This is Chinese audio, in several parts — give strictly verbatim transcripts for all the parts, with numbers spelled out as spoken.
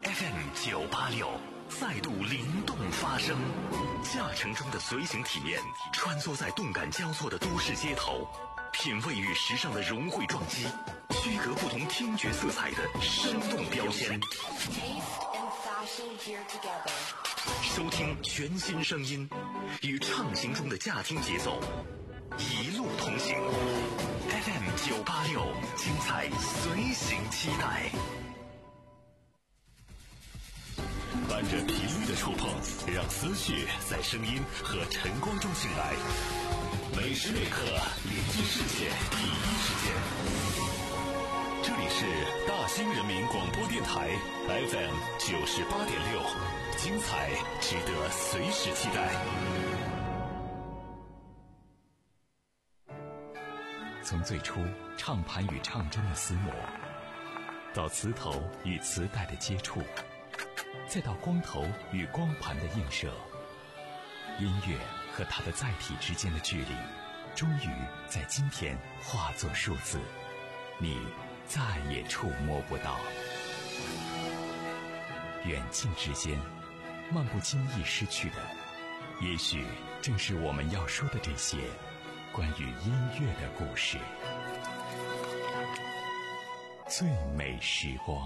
F M 九八六再度灵动发声，驾乘中的随行体验，穿梭在动感交错的都市街头，品味与时尚的融汇撞击，区隔不同听觉色彩的生动标签。收听全新声音，与畅行中的驾听节奏，一路同行。F M 九八六，精彩随行期待。伴着频率的触碰，让思绪在声音和晨光中醒来。每时每刻连接世界第一时间。这里是大兴人民广播电台 F M 九十八点六，精彩值得随时期待。从最初唱盘与唱针的厮磨，到磁头与磁带的接触，再到光头与光盘的映射，音乐和它的载体之间的距离，终于在今天化作数字，你再也触摸不到。远近之间，漫不经意失去的，也许正是我们要说的这些关于音乐的故事。最美时光。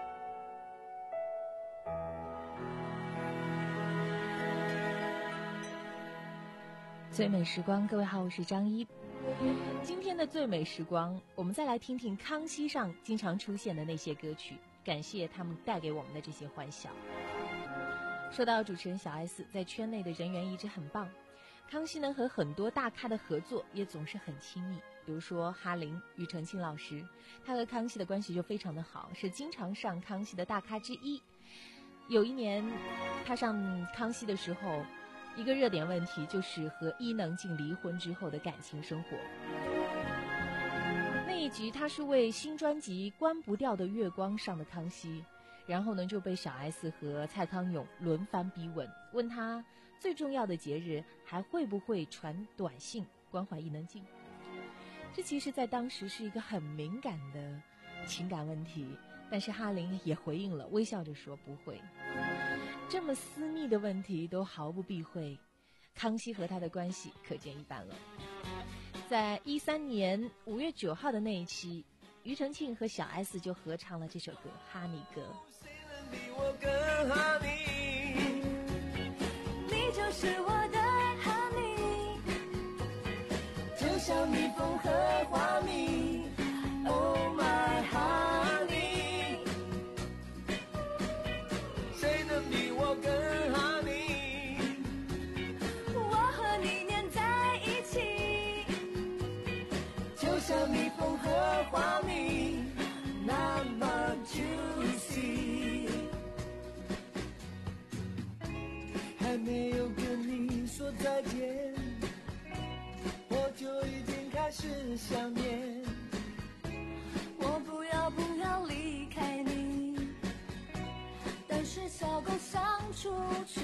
最美时光，各位好，我是张一。今天的最美时光，我们再来听听康熙上经常出现的那些歌曲，感谢他们带给我们的这些欢笑。说到主持人小 S 在圈内的人缘一直很棒，康熙呢和很多大咖的合作也总是很亲密，比如说哈林、庾澄庆老师，他和康熙的关系就非常的好，是经常上康熙的大咖之一。有一年他上康熙的时候，一个热点问题就是和伊能静离婚之后的感情生活。那一集他是为新专辑《关不掉的月光》上的康熙，然后呢就被小 S 和蔡康永轮番逼问，问他最重要的节日还会不会传短信关怀伊能静。这其实在当时是一个很敏感的情感问题，但是哈林也回应了，微笑着说不会。这么私密的问题都毫不避讳，康熙和他的关系可见一斑了。在一三年五月九号的那一期，庾澄庆和小 S 就合唱了这首歌《哈尼歌》。 我更哈尼，你就是我的哈尼，就像蜜蜂和花蜜 Oh my honey， 谁能比我更哈尼，我和你黏在一起，就像蜜蜂和花蜜那么 juicy， 还没有跟你说再见，我就已经开始想念，我不要不要离开你，但是小狗想出去，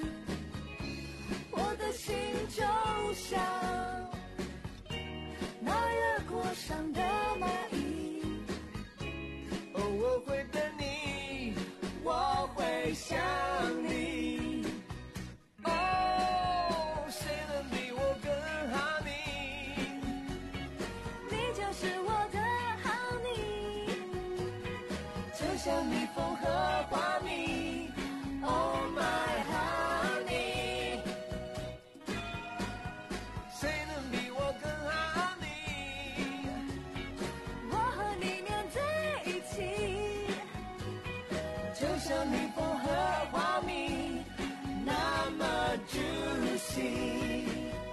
我的心就像那热锅上的蚂蚁，哦，我会等你，我会想你，哦，谁能比我更哈尼，你就是我的哈尼，就像蜜蜂和花蜜 Oh my honey， 谁能比我更哈尼，我和你黏在一起，就像蜜蜂和花蜜那么 juicy。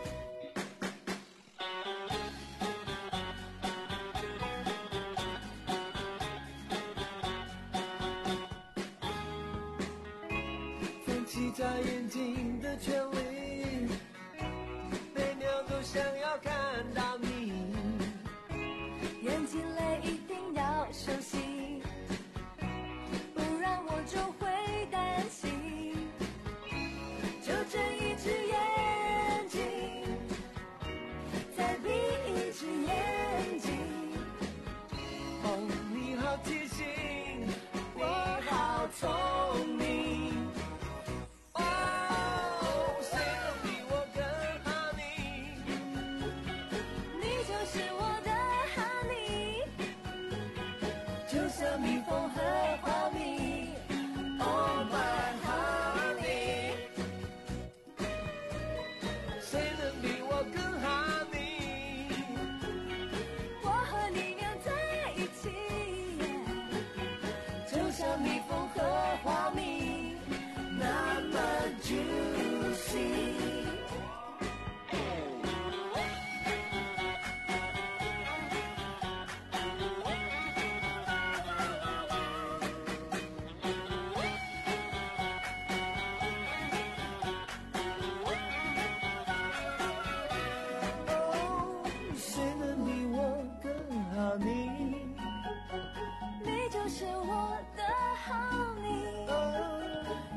放弃眨眼睛的权利，每秒都想要看到你，眼睛泪一定要休息，不然我就会担心，就睁一只眼睛，再闭一只眼睛，哦，你好提醒，我好聪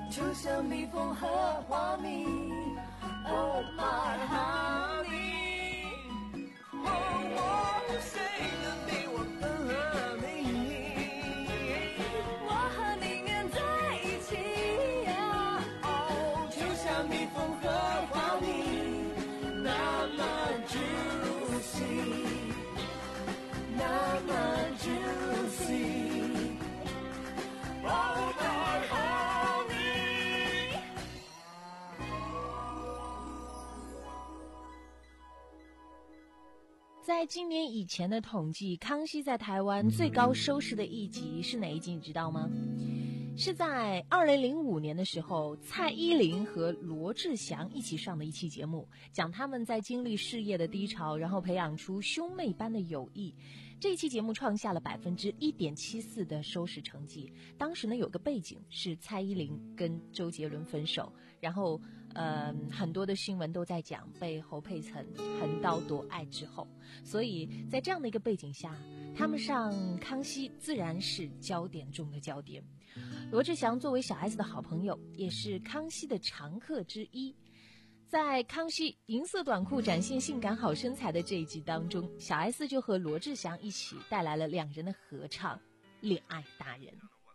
就像蜜蜂和花蜜。Oh my honey， 哦，我谁能比我更合你？我和你黏在一起呀，哦，就像蜜蜂和花蜜，那么 juicy， 那么 juicy。Oh my honey。 在今年以前的统计，康熙在台湾最高收视的一集是哪一集？你知道吗？是在二零零五年的时候，蔡依林和罗志祥一起上的一期节目，讲他们在经历事业的低潮，然后培养出兄妹般的友谊。这一期节目创下了百分之一点七四的收视成绩。当时呢，有个背景是蔡依林跟周杰伦分手，然后呃，很多的新闻都在讲被侯佩岑横刀夺爱之后，所以在这样的一个背景下，他们上康熙自然是焦点中的焦点。罗志祥作为小 S 的好朋友，也是康熙的常客之一。在康熙银色短裤展现性感好身材的这一集当中，小 S 就和罗志祥一起带来了两人的合唱《恋爱达人》。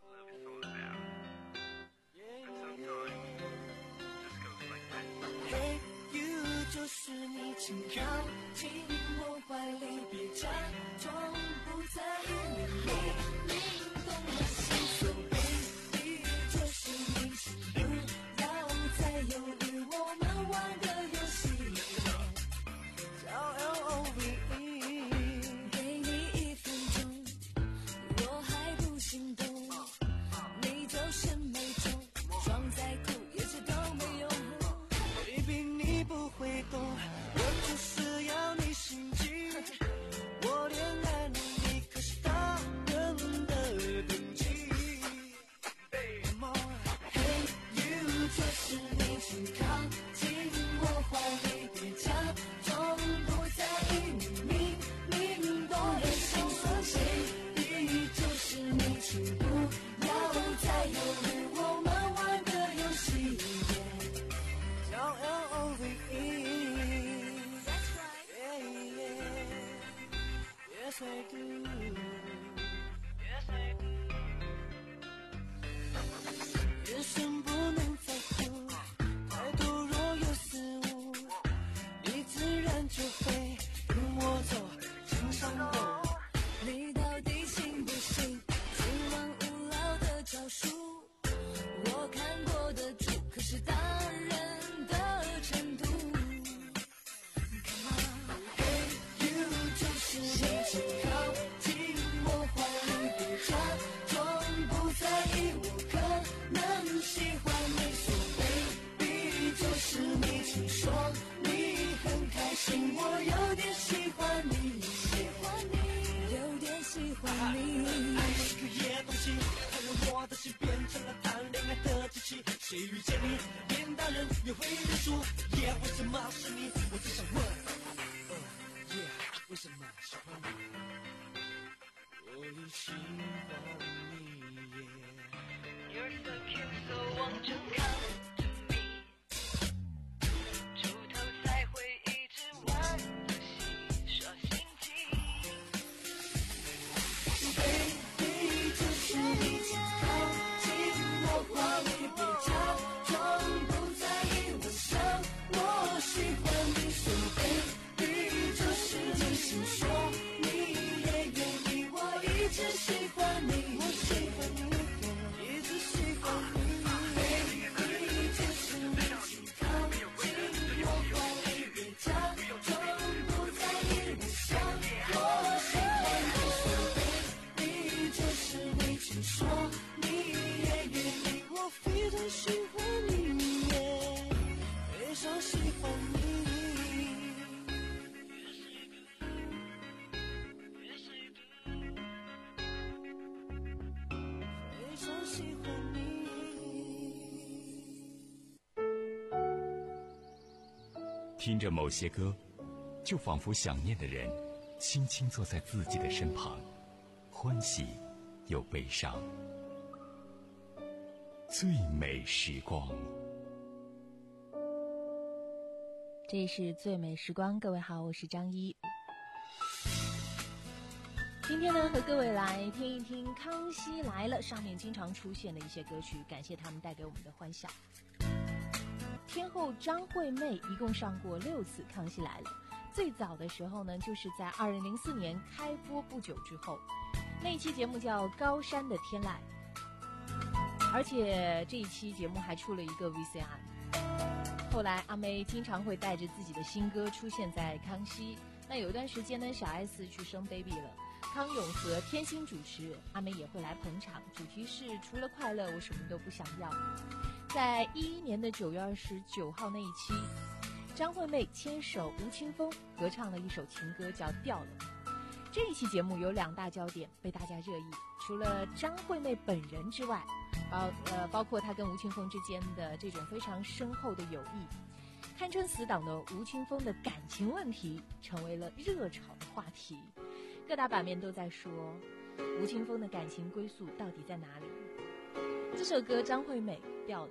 Hey you， 就是你，请靠近我怀里，别假装不在意，你明明懂我心所 baby， 就是你，请不要再犹豫，我们玩个游戏，叫 L O V E， 给你一分钟，我还不心动，你就是没中，装在哭也是都没用。你不会懂，我就是要你心急。我恋爱能力可是大人的等级。Come on， Hey you， 就是你，请靠近我怀里，别假装不在意，你明明懂了心所 baby， 就是你，请不要再犹豫，我们玩个游戏。叫 L O V E，That's right， yeah yeah，Yes I do，Yes I do， 眼神不能再哭，态度若有失误，你自然就会跟我走进山沟。你到底信不信今晚无聊的招数？我看过的主可是大人的程度。Come on， Hey you， 就是你，请靠近我怀里，别假装不在意，我可能喜欢你，说 baby， 就是你，请说你很开心，我有点喜欢你，喜欢你，有点喜欢你。爱是个野东西，它让我的心变成了谈恋爱的机器。谁遇见你变大人也会认输，耶、yeah, 为什么是你？我只想问，呃耶、yeah, 为什么喜欢你？我也喜欢你耶。You're so cute, so won't you come to me？ 出头才会一直玩游戏耍心机。Baby， 就是你，请靠近我怀里，别假装不在意，我想我喜欢你，说 baby， 就是你，请说你也愿意，我一直喜欢你，我喜欢你，一直喜欢你。Baby， 就是你，请靠近我怀里，别假装不在意，我想我喜欢你，说 baby， 就是你，请说你也愿意，我非常喜欢你耶，非常喜欢你。非常喜欢你。 听着某些歌，就仿佛想念的人轻轻坐在自己的身旁，欢喜又悲伤。 最美时光。 这里是最美时光，各位好，我是张一。今天呢，和各位来听一听《康熙来了》上面经常出现的一些歌曲，感谢他们带给我们的欢笑。天后张惠妹一共上过六次《康熙来了》，最早的时候呢，就是在二零零四年开播不久之后，那一期节目叫《高山的天籁》，而且这一期节目还出了一个 V C R。后来阿妹经常会带着自己的新歌出现在康熙，那有一段时间呢，小 S 去生 baby 了，康永和天心主持，阿妹也会来捧场，主题是除了快乐我什么都不想要。在一一年的九月二十九号那一期，张惠妹牵手吴青峰合唱了一首情歌叫《掉了》。这一期节目有两大焦点被大家热议，除了张惠妹本人之外，包呃包括她跟吴青峰之间的这种非常深厚的友谊，堪称死党的吴青峰的感情问题成为了热炒的话题，各大版面都在说吴青峰的感情归宿到底在哪里。这首歌张惠妹掉了。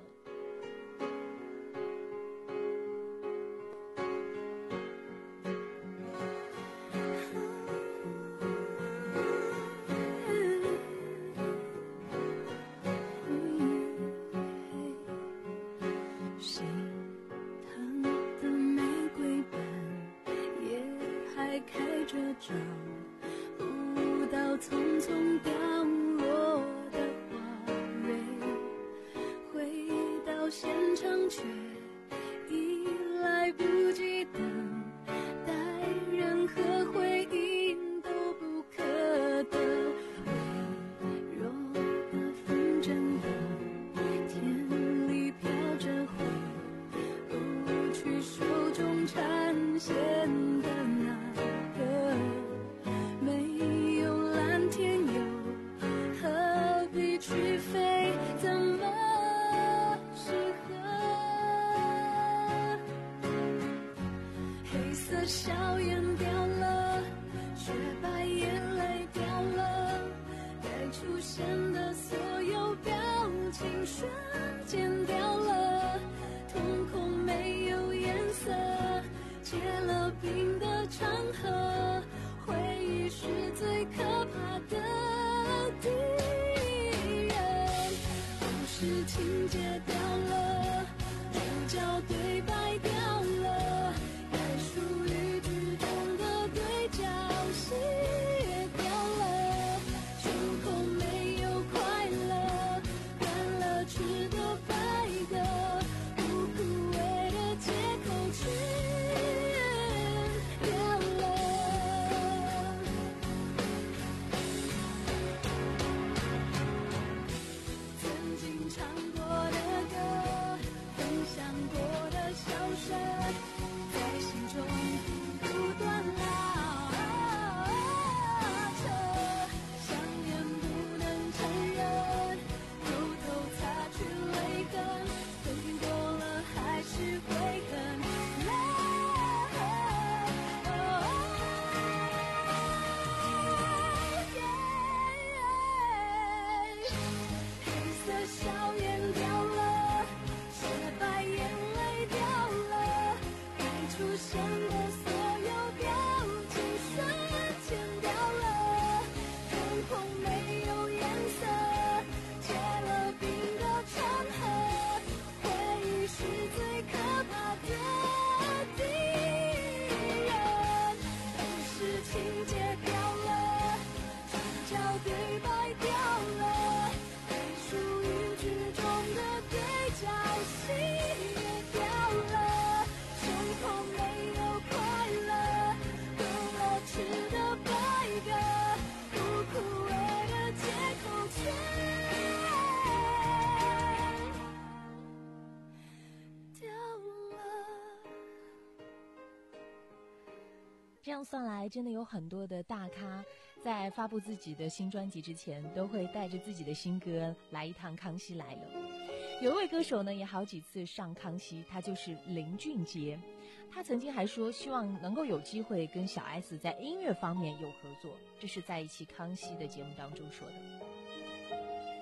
这样算来，真的有很多的大咖在发布自己的新专辑之前，都会带着自己的新歌来一趟《康熙来了》。有一位歌手呢，也好几次上康熙，他就是林俊杰。他曾经还说，希望能够有机会跟小 S 在音乐方面有合作，这是在一期康熙的节目当中说的。二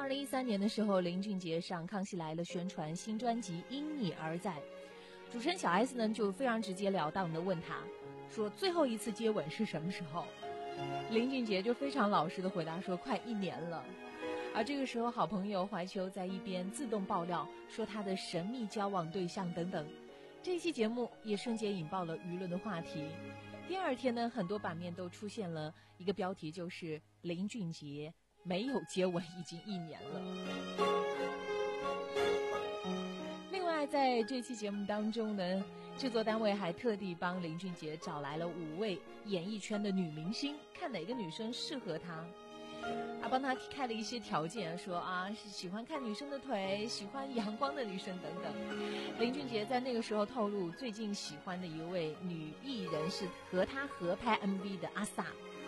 二零一三年的时候，林俊杰上《康熙来了》宣传新专辑《因你而在》，主持人小 S 呢就非常直截了当的问他，说最后一次接吻是什么时候？林俊杰就非常老实的回答说快一年了。而这个时候，好朋友怀秋在一边自动爆料说他的神秘交往对象等等。这一期节目也瞬间引爆了舆论的话题。第二天呢，很多版面都出现了一个标题，就是林俊杰没有接吻已经一年了。另外，在这期节目当中呢，制作单位还特地帮林俊杰找来了五位演艺圈的女明星，看哪个女生适合他。还帮他开了一些条件，说啊是喜欢看女生的腿，喜欢阳光的女生等等。林俊杰在那个时候透露，最近喜欢的一位女艺人是和他合拍 M V 的阿 sa。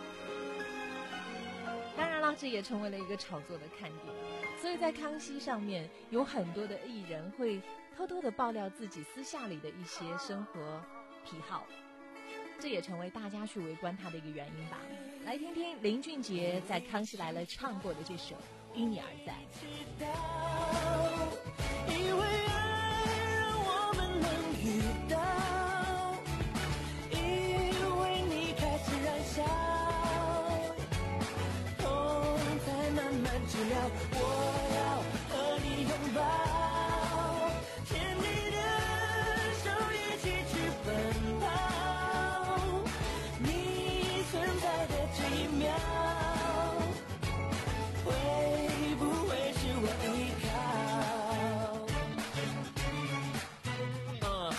当然了，这也成为了一个炒作的看点。所以在康熙上面，有很多的艺人会偷偷的爆料自己私下里的一些生活癖好，这也成为大家去围观他的一个原因吧。来听听林俊杰在《康熙来了》唱过的这首《因你而在》。 因为爱让我们能遇到，因为你开始燃烧，痛在慢慢治疗，我要和你拥抱，牵你的手一起去奔跑，你存在的这一秒，会不会是我依靠？呃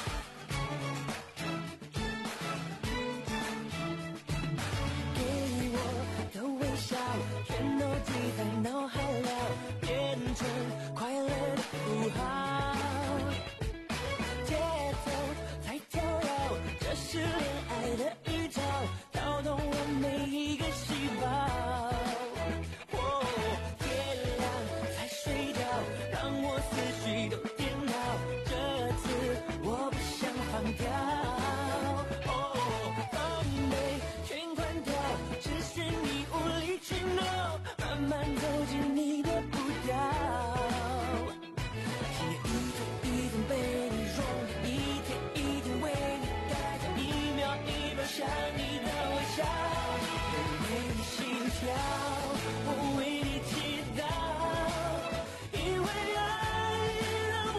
给我的微笑，全都记在脑海了，变成快乐的符号，节奏在跳跃，这是恋爱的预兆，跳动我每一个细胞。哦，天亮才睡觉，让我思绪都颠倒，这次我不想放掉。哦，防备全关掉，只许你无理取闹，慢慢走进你的步调。今夜一天一天被你融化，一天一天为你改造，一秒一秒想你的微笑，我为你心跳，我为你祈祷，因为爱让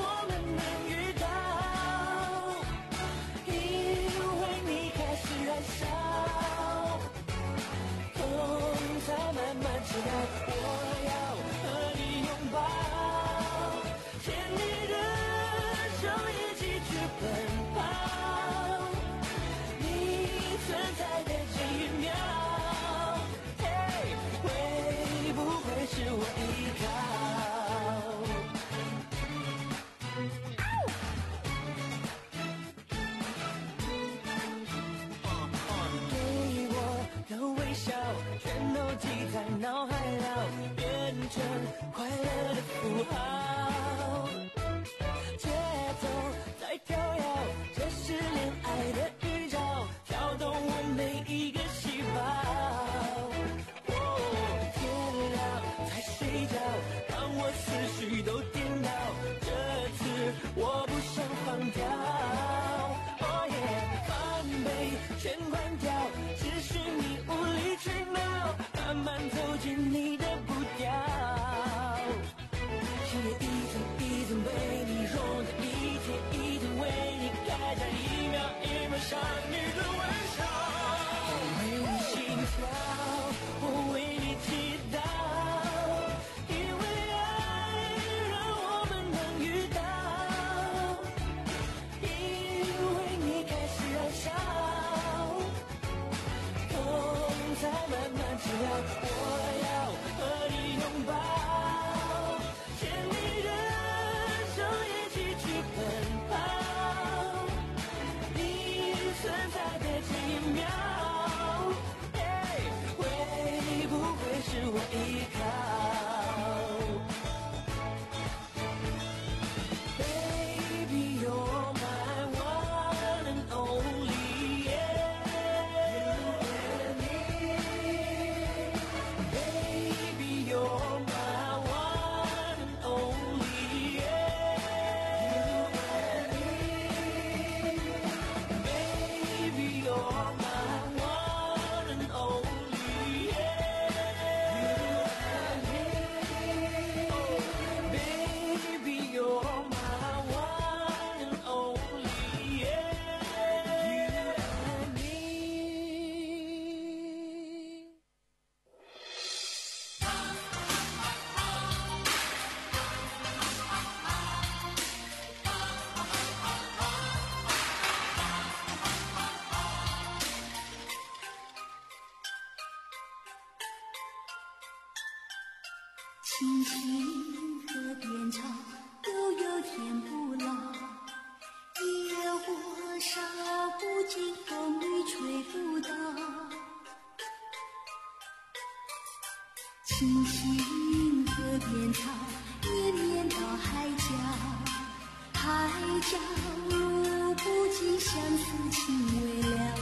青青河边草，绵绵到海角，海角如不及相思情未了。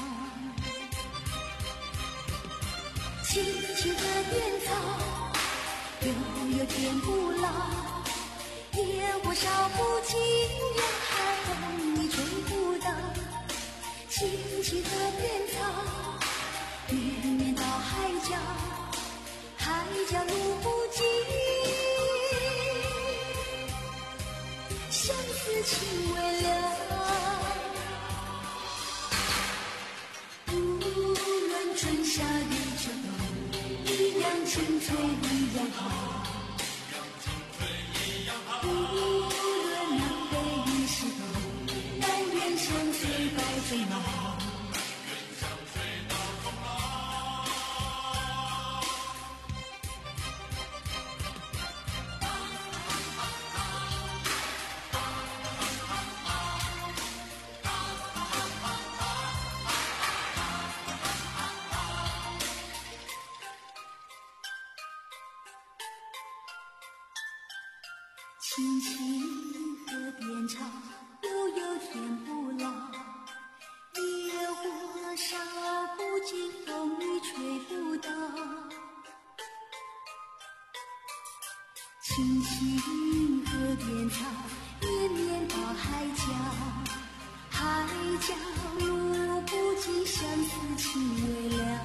青青河边草，悠悠天不老，野火烧不尽，人海风你吹不倒。青青河边草，绵绵到海角，海角路不尽，相思情未了。无论春夏与秋冬，一样青翠一样好。无论南北与西东，但愿相随到终老。青青河边草，悠悠天不老，野火烧不尽，风雨吹不倒。青青河边草，绵绵到海角，海角如不尽，相思情未了。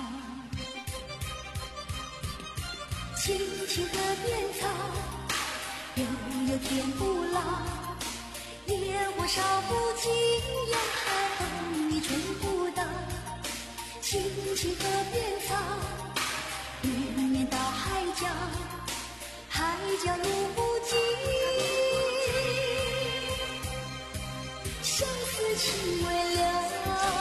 青青河边草，悠悠天不老，野火烧不尽，人海风你吹不倒。青青河边草，绵绵到海角，海角路不尽，相思情未了。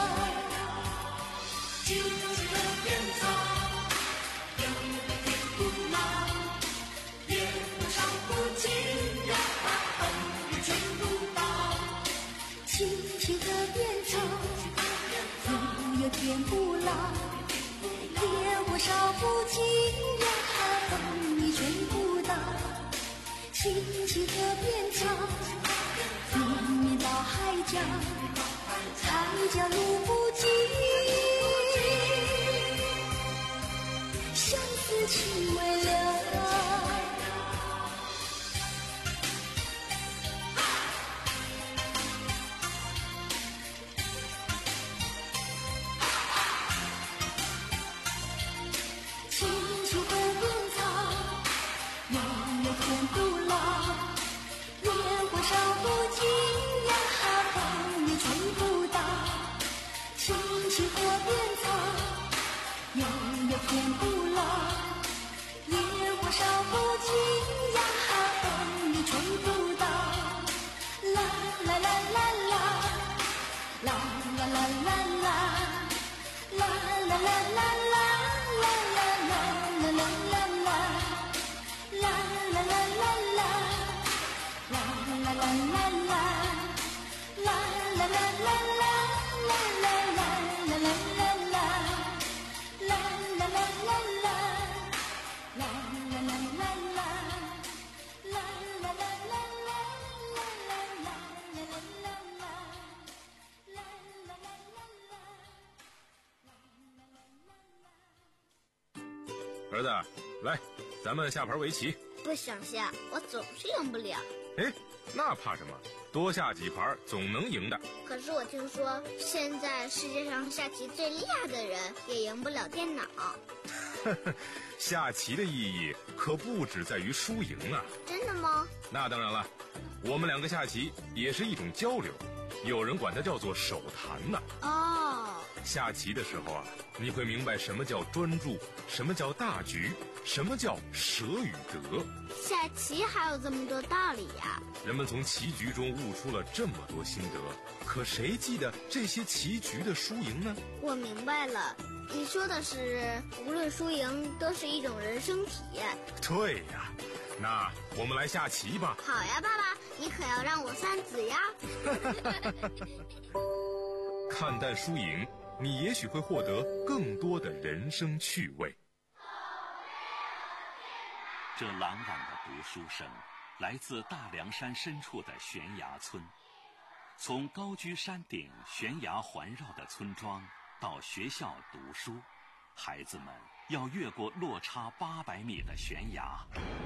青青河边草，悠悠天不老，野火烧不尽，人海风你吹不倒。青青河边草，悠悠天不老，野火烧不尽，人海风你吹不倒。青青河边草，绵绵到海角，海角路不尽，相思情未了。青青河边草，悠悠天不老，野火烧不尽，人海风你吹不倒。青青河边草，悠悠天不老，野火烧不尽，人海风你吹不倒。啦啦啦啦啦，啦啦啦啦啦，啦啦啦啦啦。 儿子，来，咱们下盘围棋。 不想下，我总是赢不了。 哎，那怕什么？多下几盘总能赢的。 可是我听说，现在世界上下棋最厉害的人也赢不了电脑。 下棋的意义可不只在于输赢啊。 真的吗？ 那当然了，我们两个下棋也是一种交流，有人管它叫做手谈呢。 哦。 下棋的时候啊，你会明白什么叫专注，什么叫大局，什么叫舍与得。 下棋还有这么多道理呀！ 人们从棋局中悟出了这么多心得，可谁记得这些棋局的输赢呢？ 我明白了，你说的是无论输赢都是一种人生体验。 对呀，那我们来下棋吧。 好呀，爸爸，你可要让我三子呀。 看淡输赢，你也许会获得更多的人生趣味。 这朗朗的读书声来自大凉山深处的悬崖村。从高居山顶、悬崖环绕的村庄到学校读书，孩子们要越过落差八百米的悬崖，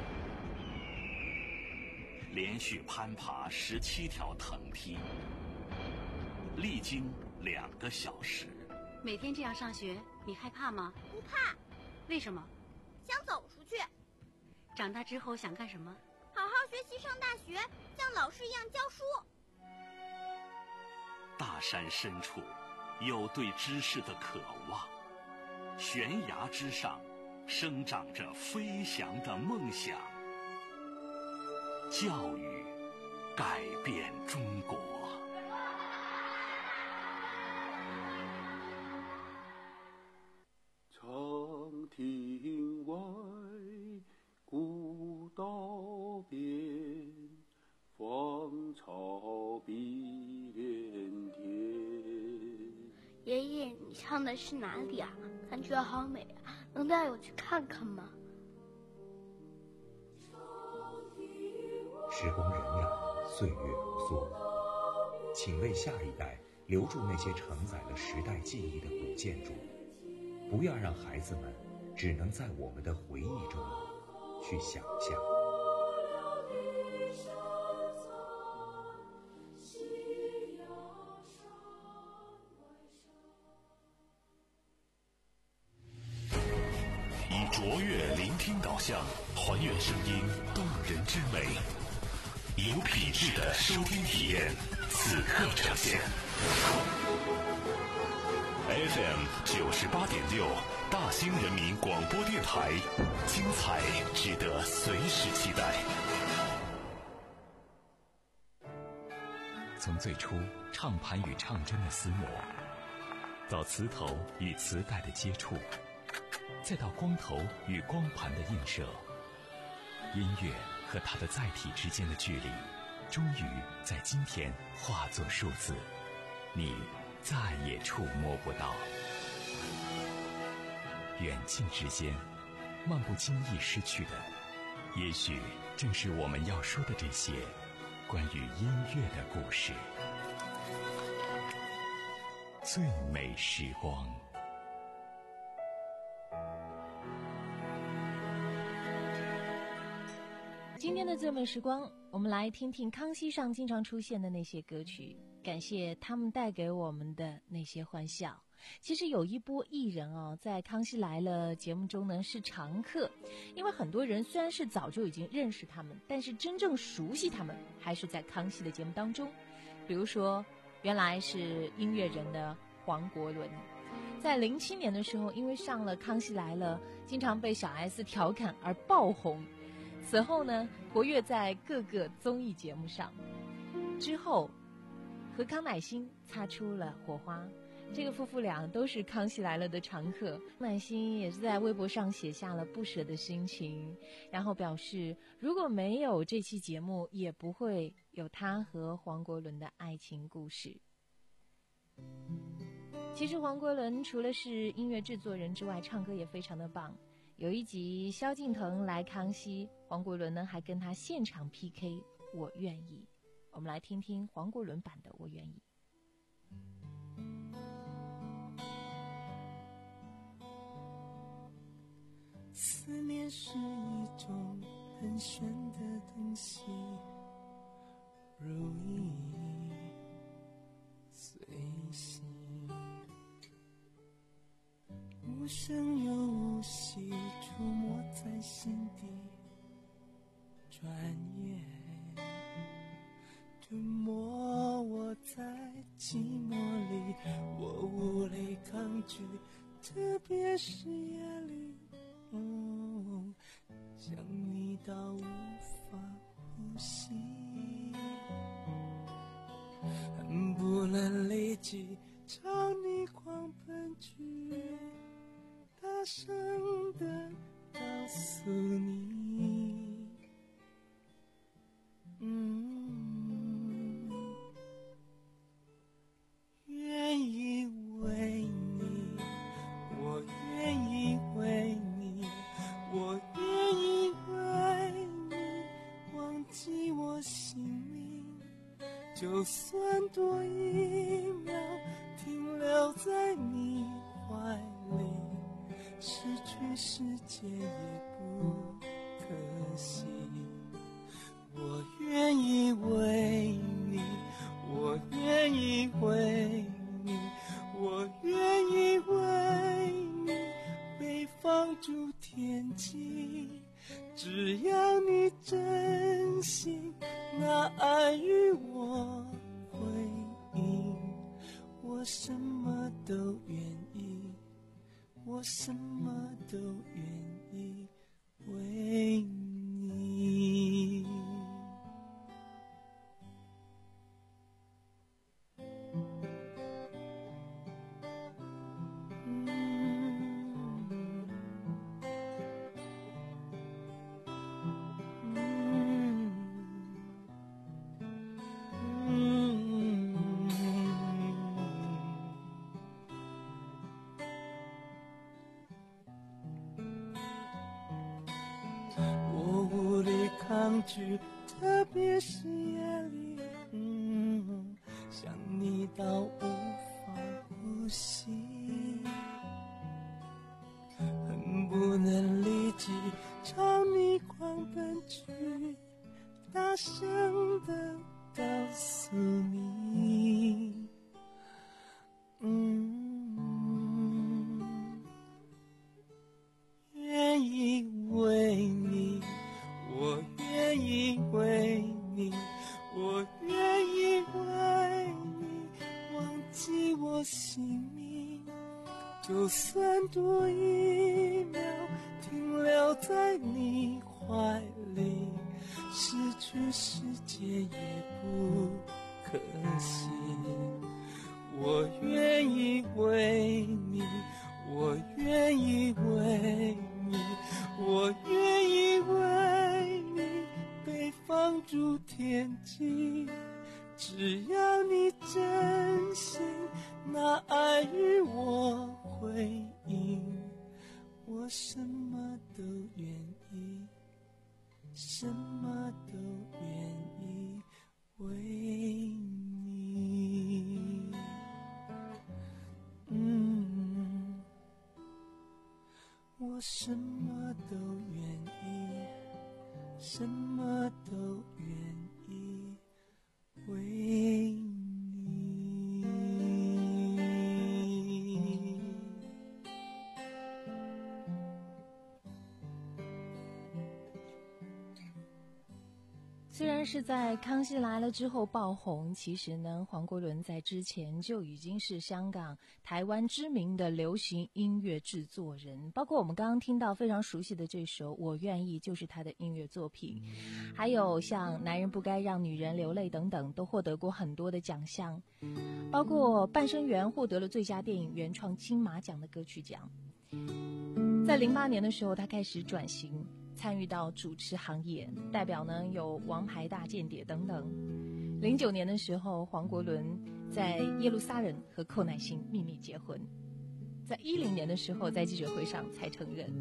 连续攀爬十七条藤梯，历经两个小时。 每天这样上学，你害怕吗？ 不怕。 为什么？ 想走出去。 长大之后想干什么？ 好好学习，上大学，像老师一样教书。 大山深处有对知识的渴望，悬崖之上生长着飞翔的梦想。教育改变中国。 长亭外，古道边，芳草碧连天。 爷爷，你唱的是哪里啊？感觉好美啊，能带我去看看吗？ 时光荏苒，岁月如梭，请为下一代留住那些承载了时代记忆的古建筑，不要让孩子们只能在我们的回忆中去想象。 以卓越聆听导向，还原声音动人之美，有品质的收听体验，此刻呈现。F M 九十八点六，大兴人民广播电台，精彩值得随时期待。从最初唱盘与唱针的厮磨，到磁头与磁带的接触，再到光头与光盘的映射，音乐和它的载体之间的距离，终于在今天化作数字，你再也触摸不到。远近之间，漫不经意失去的，也许正是我们要说的这些关于音乐的故事。最美时光。 今天的最美时光，我们来听听康熙上经常出现的那些歌曲，感谢他们带给我们的那些欢笑。其实有一波艺人哦，在《康熙来了》节目中呢是常客，因为很多人虽然是早就已经认识他们，但是真正熟悉他们还是在康熙的节目当中。比如说，原来是音乐人的黄国伦，在零七年的时候，因为上了《康熙来了》，经常被小 S 调侃而爆红。此后呢，活跃在各个综艺节目上。之后，和康乃馨擦出了火花。这个夫妇俩都是《康熙来了》的常客。乃馨也是在微博上写下了不舍的心情，然后表示如果没有这期节目，也不会有他和黄国伦的爱情故事。其实黄国伦除了是音乐制作人之外，唱歌也非常的棒。有一集萧敬腾来康熙，黄国伦呢还跟他现场 P K 我愿意。我们来听听黄国伦版的我愿意。 思念是一种很玄的东西，如影随形，无声又无息，出没在心底，转眼吞没我在寂寞里，我无力抗拒，特别是夜里，哦，想你到无法呼吸，恨不能立即朝你狂奔去，大声地告诉你，嗯，愿意为你，我愿意为你，我愿意为我性命，就算多一秒停留在你怀里，失去世界也不可惜。我愿意为你，我愿意为你，我愿意为你被放逐天际，只要你真心拿爱与我回应，我什么都愿意，我什么都愿意为你。抗拒，特别是夜里，嗯，想你到无法呼吸，恨不能立即朝你狂奔去，大声地告诉你，嗯，愿意为你，我愿意为你，我愿意为你忘记我姓名，就算多一秒停留在你怀里，失去世界也不可惜。我愿意为你，我愿意为你，我愿意为你被放逐天际，只要你真心拿爱与我回应，我什么都愿意，什么都愿意为你。嗯，我什么都愿意，什么都愿意为你。 虽然是在《康熙来了》之后爆红，其实呢，黄国伦在之前就已经是香港、台湾知名的流行音乐制作人，包括我们刚刚听到非常熟悉的这首《我愿意》就是他的音乐作品，还有像《男人不该让女人流泪》等等，都获得过很多的奖项，包括《半生缘》获得了最佳电影原创金马奖的歌曲奖。在零八年的时候，他开始转型，参与到主持行业，代表呢有《王牌大间谍》等等。零九年的时候，黄国伦在耶路撒冷和寇乃馨秘密结婚，在一零年的时候，在记者会上才承认。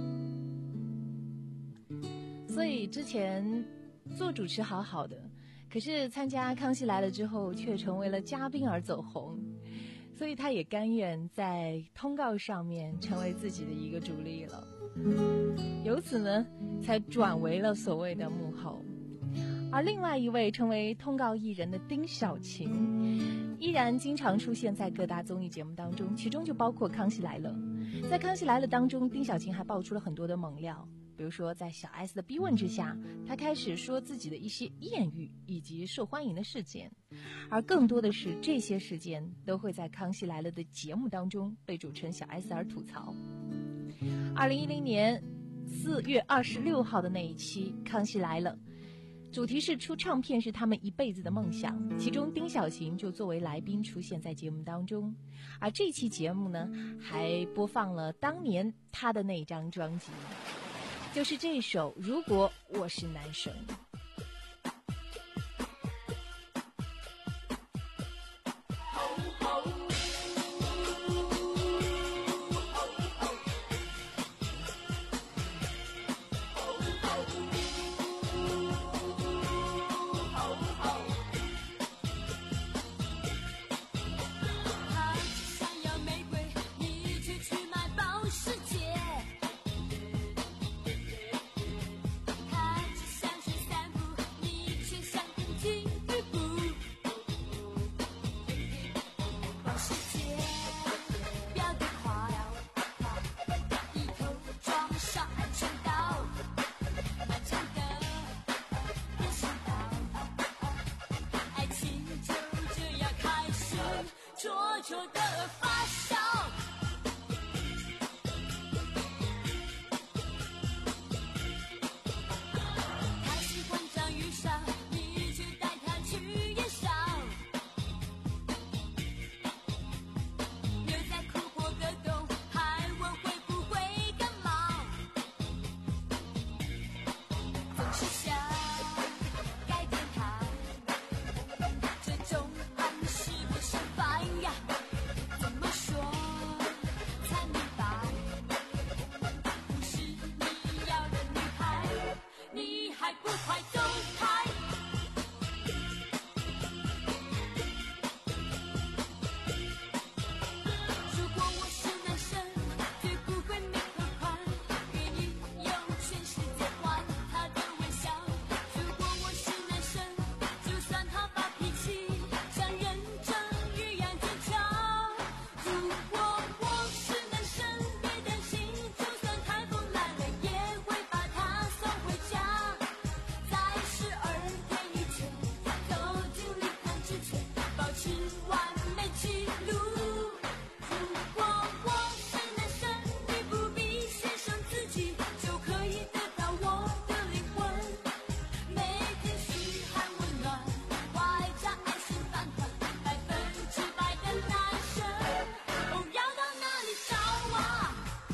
所以之前做主持好好的，可是参加《康熙来了》之后，却成为了嘉宾而走红。所以他也甘愿在通告上面成为自己的一个主力了，由此呢才转为了所谓的幕后。而另外一位成为通告艺人的丁小晴，依然经常出现在各大综艺节目当中，其中就包括《康熙来了》。在《康熙来了》当中，丁小晴还爆出了很多的猛料，比如说在小 S 的逼问之下，她开始说自己的一些艳遇以及受欢迎的事件，而更多的是这些事件都会在《康熙来了》的节目当中被主持人小 S 而吐槽。二零一零年四月二十六号的那一期《康熙来了》，主题是出唱片是他们一辈子的梦想，其中丁小晴就作为来宾出现在节目当中，而这期节目呢还播放了当年她的那张专辑，就是这首《如果我是男神》。 球的发烧。他喜欢章鱼烧，你就带他去野烧。牛仔裤破个洞，还问会不会感冒。总是想改变他，这种暗示不是烦呀。怎么说才明白？不是你要的女孩，你还不快走开！如果我是男生，绝不会没款款，愿意用全世界换他的微笑。如果我是男生，就算他发脾气，像忍者一样坚强。如果我是男生，别担心，就算台风来了，也会把他送回家。在十二点以前走进礼堂之前，保持完美记录。如果我是男生，你不必牺牲自己，就可以得到我的灵魂。每天嘘寒问暖，外加爱心饭团，百分之百的男生。哦，要到哪里找啊？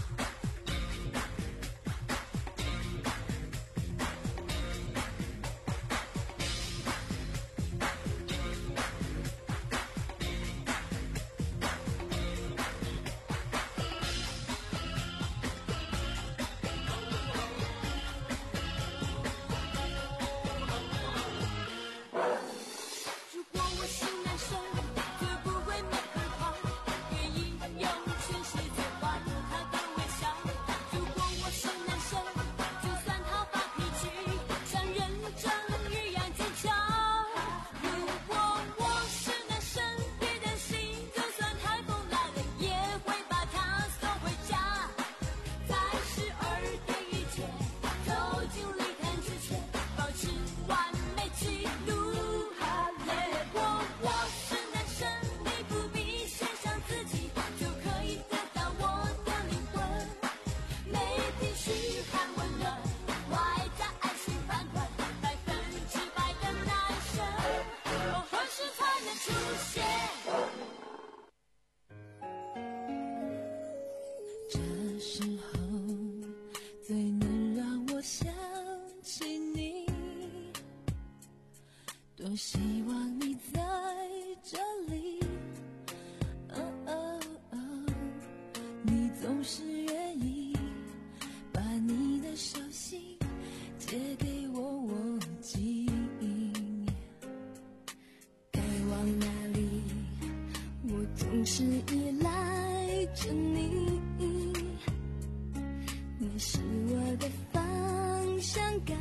如果我是男生，绝不会没款款，愿意用全世界换他的微笑。如果我是男生，就算他发脾气，像忍者一样坚强。如果我是男生，别担心，就算台风来了，也会把他送回家。在十二点以前走进礼堂之前，保持完美记录。如果我是男生，你不必献上自己，就可以得到我的灵魂。每天嘘寒问暖，外加爱心饭团，百分之百的男生。哦，何时才能出现？ 这时候最能让我想起你，多希望你在这里。哦哦哦，你总是愿意把你的手心借给我，我记忆。该往哪里，我总是依赖着你。你是我的方向感，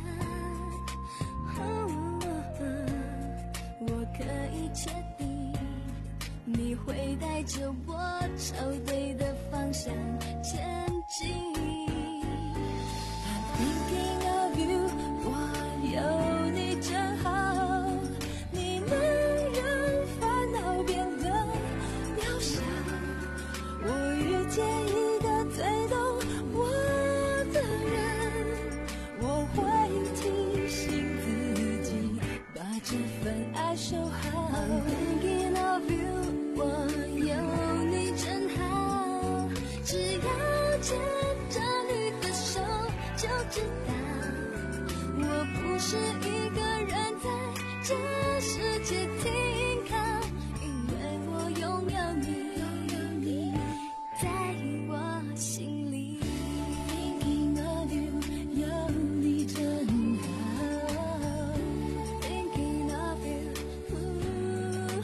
我可以确定你会带着我朝对的方向前进。I'm thinking of you， 我有你真好，你能让烦恼变得渺小。我遇见一个最懂我的人，我会提醒自己把这份爱守好。I'm thinking of you， 我有你真好，只要牵着你的手就知道，我不是一个人在这世界停靠，因为我拥有你，在我心里。Thinking of you， 有你真好。Thinking of you，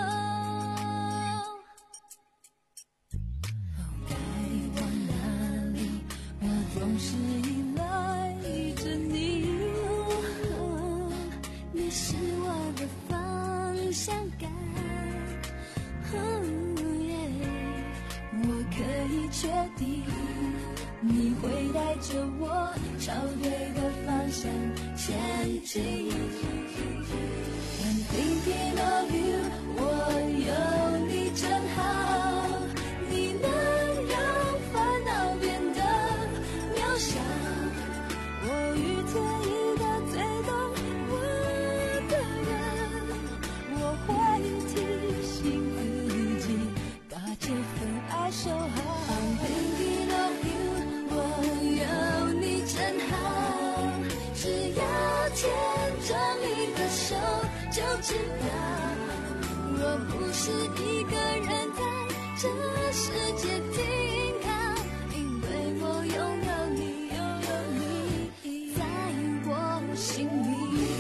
该往哪里，我总是依赖着你。你是我的方向感。我可以确定你会带着我朝对的方向前进。I'm thinking of you， 我有你真好。 知道，若不是一个人在这世界停靠，因为我拥有你，拥有你在我心里，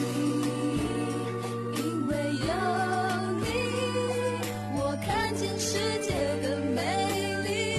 因为有你，我看见世界的美丽。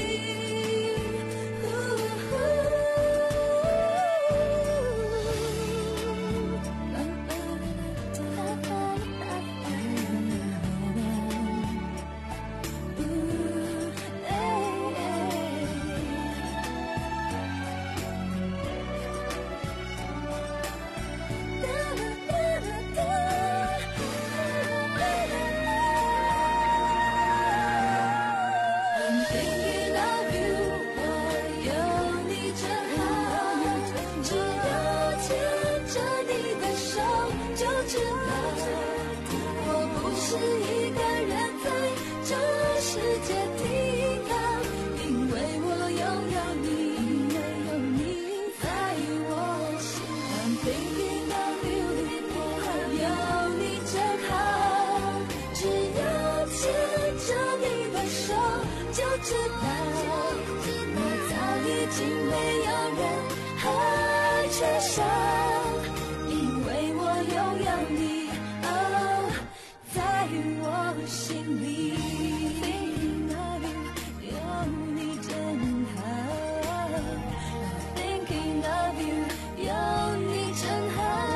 知道，我早已经没有任何缺少，因为我拥有你，哦，在我心里。Thinking of you， 有你真好。Thinking of you， 有你真好。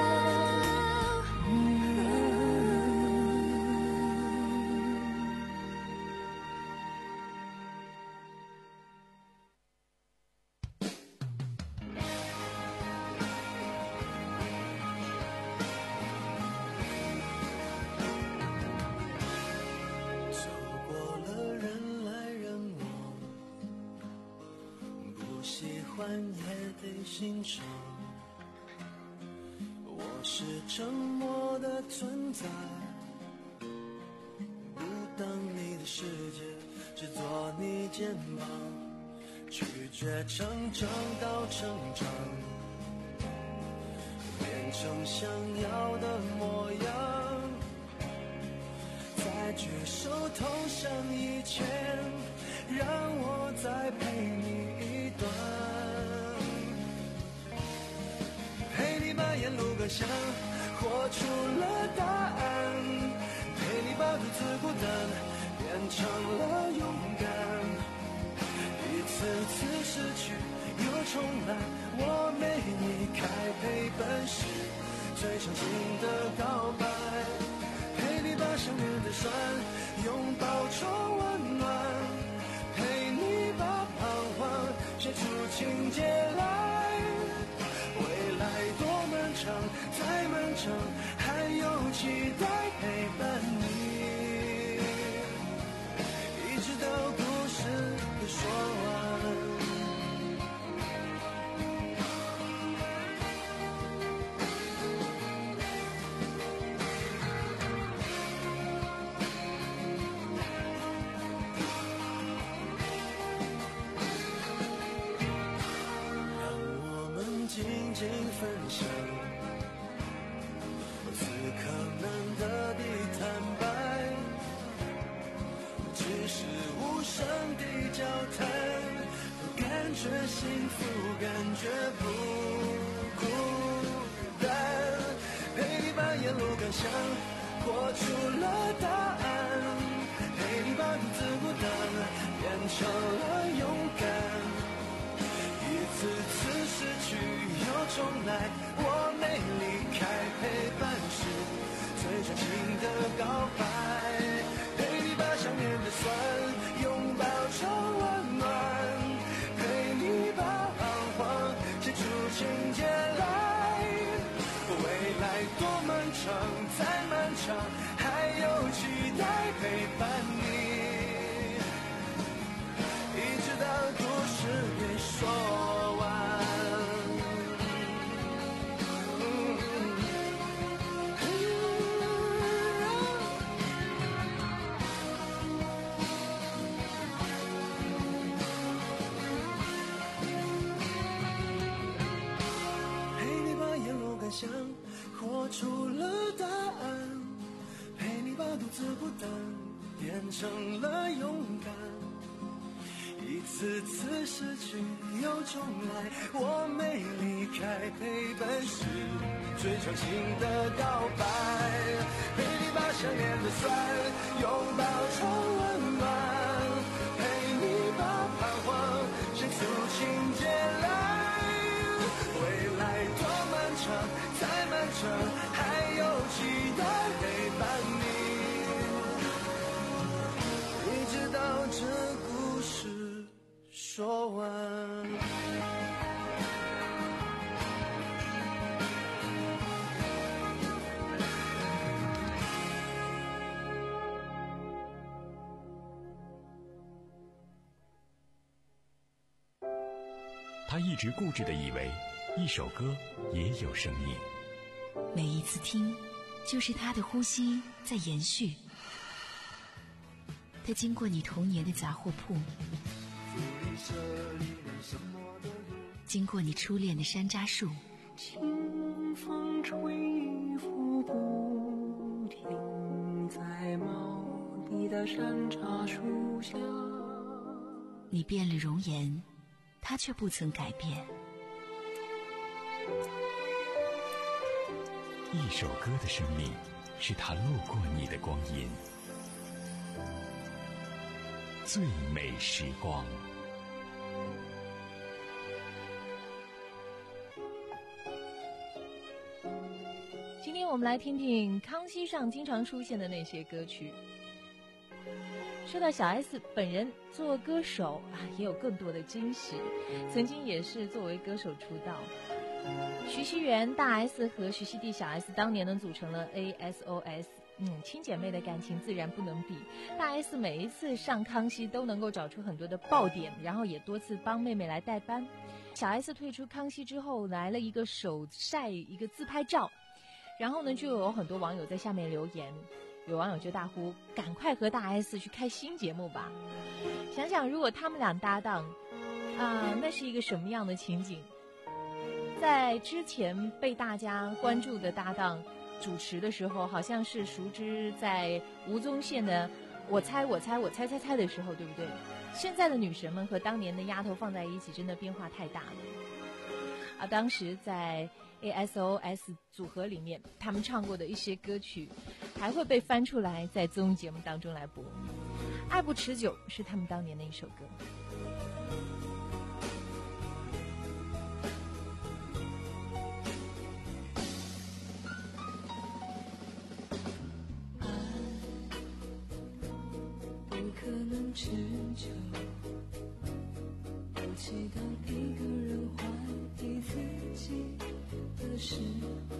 也得欣赏，我是沉默的存在，不当你的世界，只做你肩膀，拒绝成长到成长，变成想要的模样，在举手投降以前，让我再陪你一段，陪你把沿路感想活出了答案，陪你把独自孤单变成了勇敢，一次次失去又重来，我没离开陪伴是最伤心的告白，陪你把想念的酸拥抱成温暖，陪你把彷徨写出情节来，未来多漫长，再漫长，还有期待陪伴你，一直到故事都说完。静静分享，此刻难得的坦白，只是无声的交谈，感觉幸福，感觉不孤单，陪你把沿路感想活出了答案，陪你把独自孤单变成了勇敢，一次次失去又重来，我没离开陪伴是最长情的告白，陪你把想念的酸拥抱成温暖，陪你把彷徨写出情节来，未来多漫长，再漫长，还有期待陪伴你，一直到故事给说完。陪你把沿路感想活出了答案， 成了勇敢，一次次失去又重来，我没离开，陪伴是最长情的告白，陪你把想念的酸拥抱成温暖，陪你把彷徨写出情节来，未来多漫长再漫长，还有期待陪伴你，一直到这故事说完。 他一直固执地以为一首歌也有生命， 每一次听就是他的呼吸在延续，他经过你童年的杂货铺，经过你初恋的山楂树， 清风吹拂不停，在茂密的山楂树下， 你变了容颜，他却不曾改变。 一首歌的生命是他路过你的光阴，最美时光。 今天我们来听听康熙上经常出现的那些歌曲。说到小 S 本人做歌手啊，也有更多的惊喜。曾经也是作为歌手出道，徐熙媛、大 S 和徐熙娣小 S 当年呢组成了 A S O S， 嗯，亲姐妹的感情自然不能比。大 S 每一次上康熙都能够找出很多的爆点，然后也多次帮妹妹来代班。小 S 退出康熙之后，来了一个手晒一个自拍照，然后呢就有很多网友在下面留言。有网友就大呼赶快和大 S 去开新节目吧。想想如果他们俩搭档啊，那是一个什么样的情景。在之前被大家关注的搭档主持的时候，好像是熟知在吴宗宪的我猜我猜我猜猜猜的时候，对不对？现在的女神们和当年的丫头放在一起，真的变化太大了啊！当时在A S O S 组合里面，他们唱过的一些歌曲还会被翻出来在综艺节目当中来播。爱不持久是他们当年的一首歌。 不可能持久，尤其当一个人怀疑自己的时候，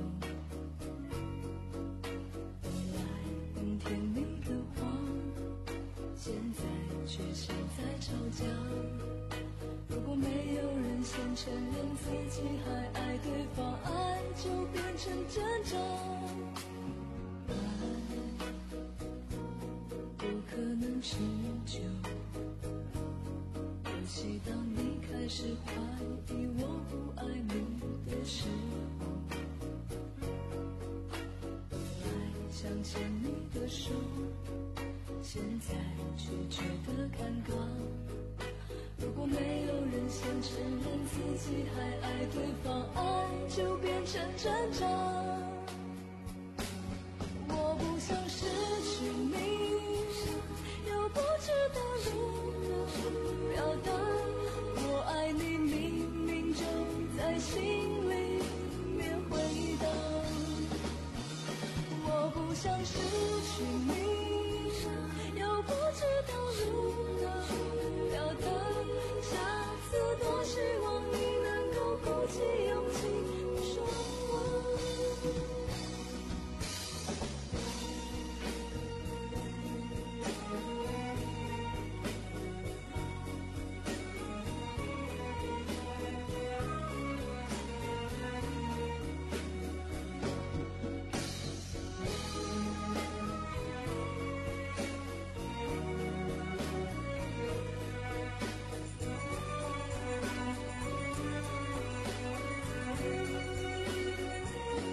本来很甜蜜的话，现在却像在吵架。如果没有人先承认自己还爱对方，爱就变成挣扎。不可能持久，尤其当你开始怀疑我不爱你的时候，本来想牵你的手，现在却觉得尴尬。如果没有人先承认自己还爱对方，爱就变成挣扎。我不想失去你，又不知道如何表达，我爱你明明就在心里面回荡。我不想失去你，又不知道如何表达，下次多希望你能够鼓起勇气说话。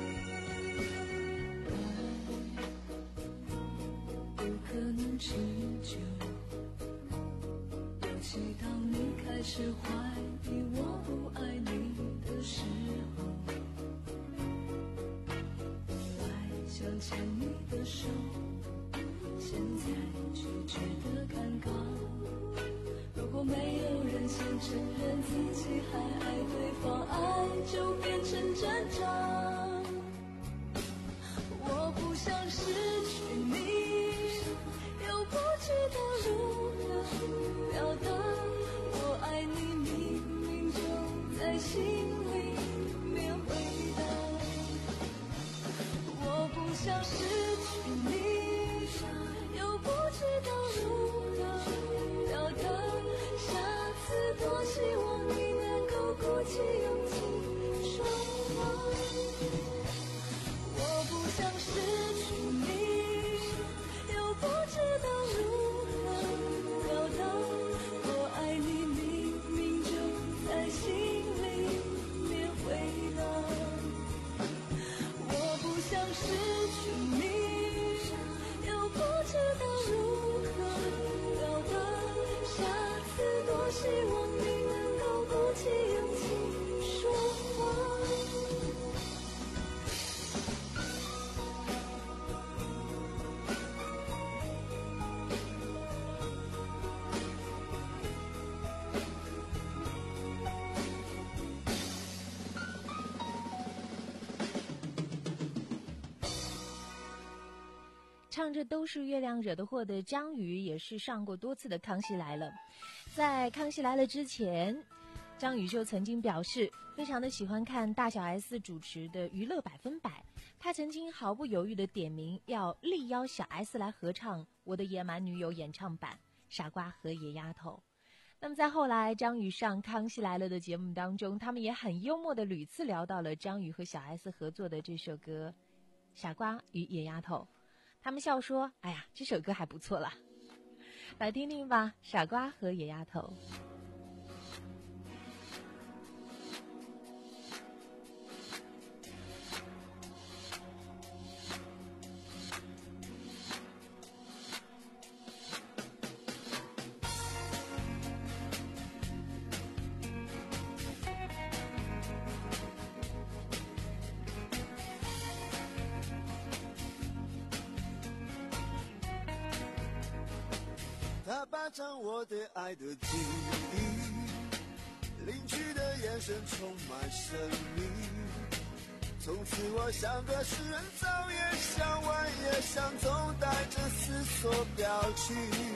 不可能持久，尤其当你开始怀疑我不爱你的时候，本来想牵你的手，现在却觉得尴尬。如果没有人先承认自己还爱对方，爱就变成挣扎。我不想失去你，又不知道如何表达。我爱你明明就在心里面回答。我不想失去你，又不知道如何表达。下次多希望你能够鼓起勇气说话。我不想失去你，又不知道如何表达。我爱你明明就在心里面回答。我不想失去你，又不知道如何表达。下次多希望你能够鼓起勇气说话。 唱着都是月亮惹的祸的张宇也是上过多次的康熙来了。在康熙来了之前，张宇就曾经表示非常的喜欢看大小 S 主持的娱乐百分百，他曾经毫不犹豫的点名要力邀小 S 来合唱我的野蛮女友演唱版傻瓜和野丫头。那么在后来张宇上康熙来了的节目当中，他们也很幽默的屡次聊到了张宇和小 S 合作的这首歌傻瓜与野丫头，他们笑说哎呀这首歌还不错啦。来听听吧，傻瓜和野丫头。 他霸占我对爱的记忆，邻居的眼神充满神秘。从此我像个诗人，早也想晚也想，总带着思索表情。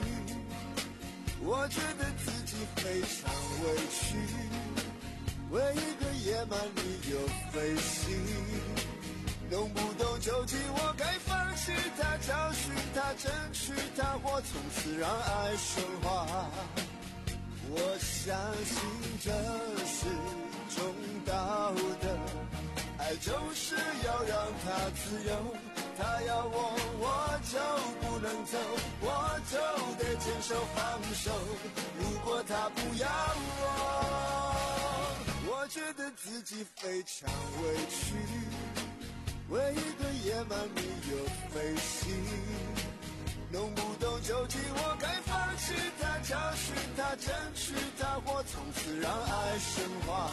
我觉得自己非常委屈，为一个野蛮女友费心。动不动就气我该放弃他，教训他，争取他，或从此让爱升华。我相信这是种道德，爱就是要让他自由，他要我我就不能走，我就得坚守放手。如果他不要我，我觉得自己非常委屈，为一个野蛮女友费心。弄不懂究竟我该放弃他，教训他，争取他，或从此让爱升华。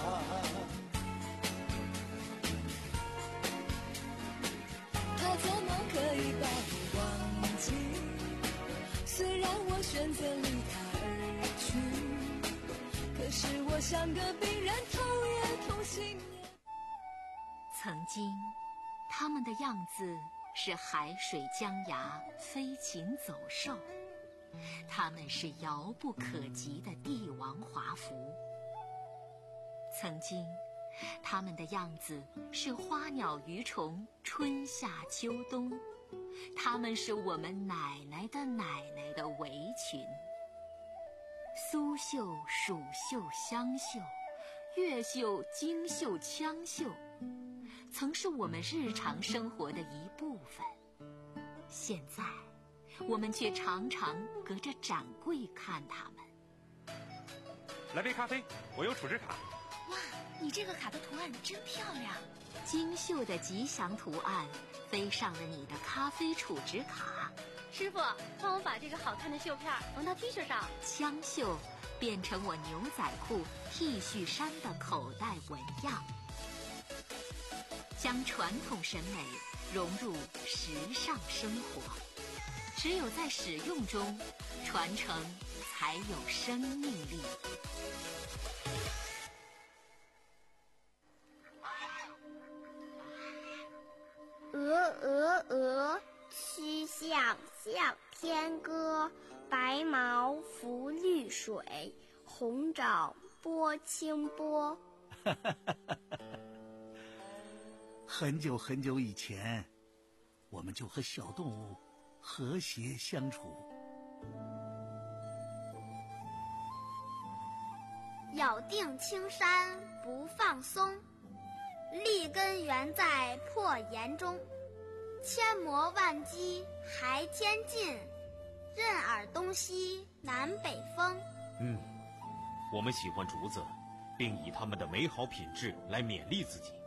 他怎么可以把我忘记？虽然我选择离他而去，可是我像个病人，头也同心也。 曾经他们的样子是海水江崖，飞禽走兽，他们是遥不可及的帝王华服。曾经他们的样子是花鸟鱼虫，春夏秋冬，他们是我们奶奶的奶奶的围裙。苏绣、蜀绣、湘绣，越绣、京绣、羌绣，曾是我们日常生活的一部分。现在我们却常常隔着展柜看他们。 来杯咖啡，我有储值卡。 哇，你这个卡的图案真漂亮，精绣的吉祥图案飞上了你的咖啡储值卡。 师傅，帮我把这个好看的绣片缝到 T 恤上。 枪绣变成我牛仔裤、T 恤衫的口袋纹样，将传统审美融入时尚生活。只有在使用中，传承才有生命力。 鹅鹅鹅，曲项向天歌。白毛浮绿水，红掌拨清波。 很久很久以前，我们就和小动物和谐相处。 咬定青山不放松，立根原在破岩中。千磨万击还天进，任尔东西南北风。 嗯，我们喜欢竹子，并以它们的美好品质来勉励自己。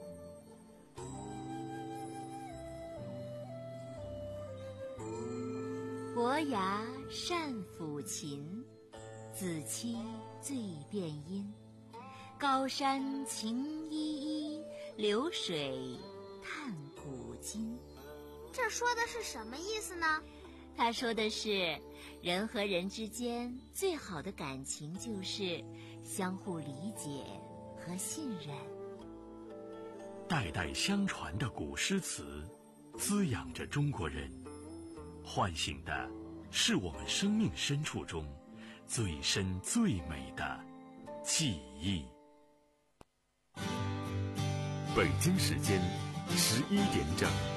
伯牙善抚琴，子期最辨音。高山晴依依，流水叹古今。 这说的是什么意思呢？ 他说的是，人和人之间最好的感情就是相互理解和信任。 代代相传的古诗词，滋养着中国人，唤醒的是我们生命深处中最深最美的记忆。 北京时间十一点整。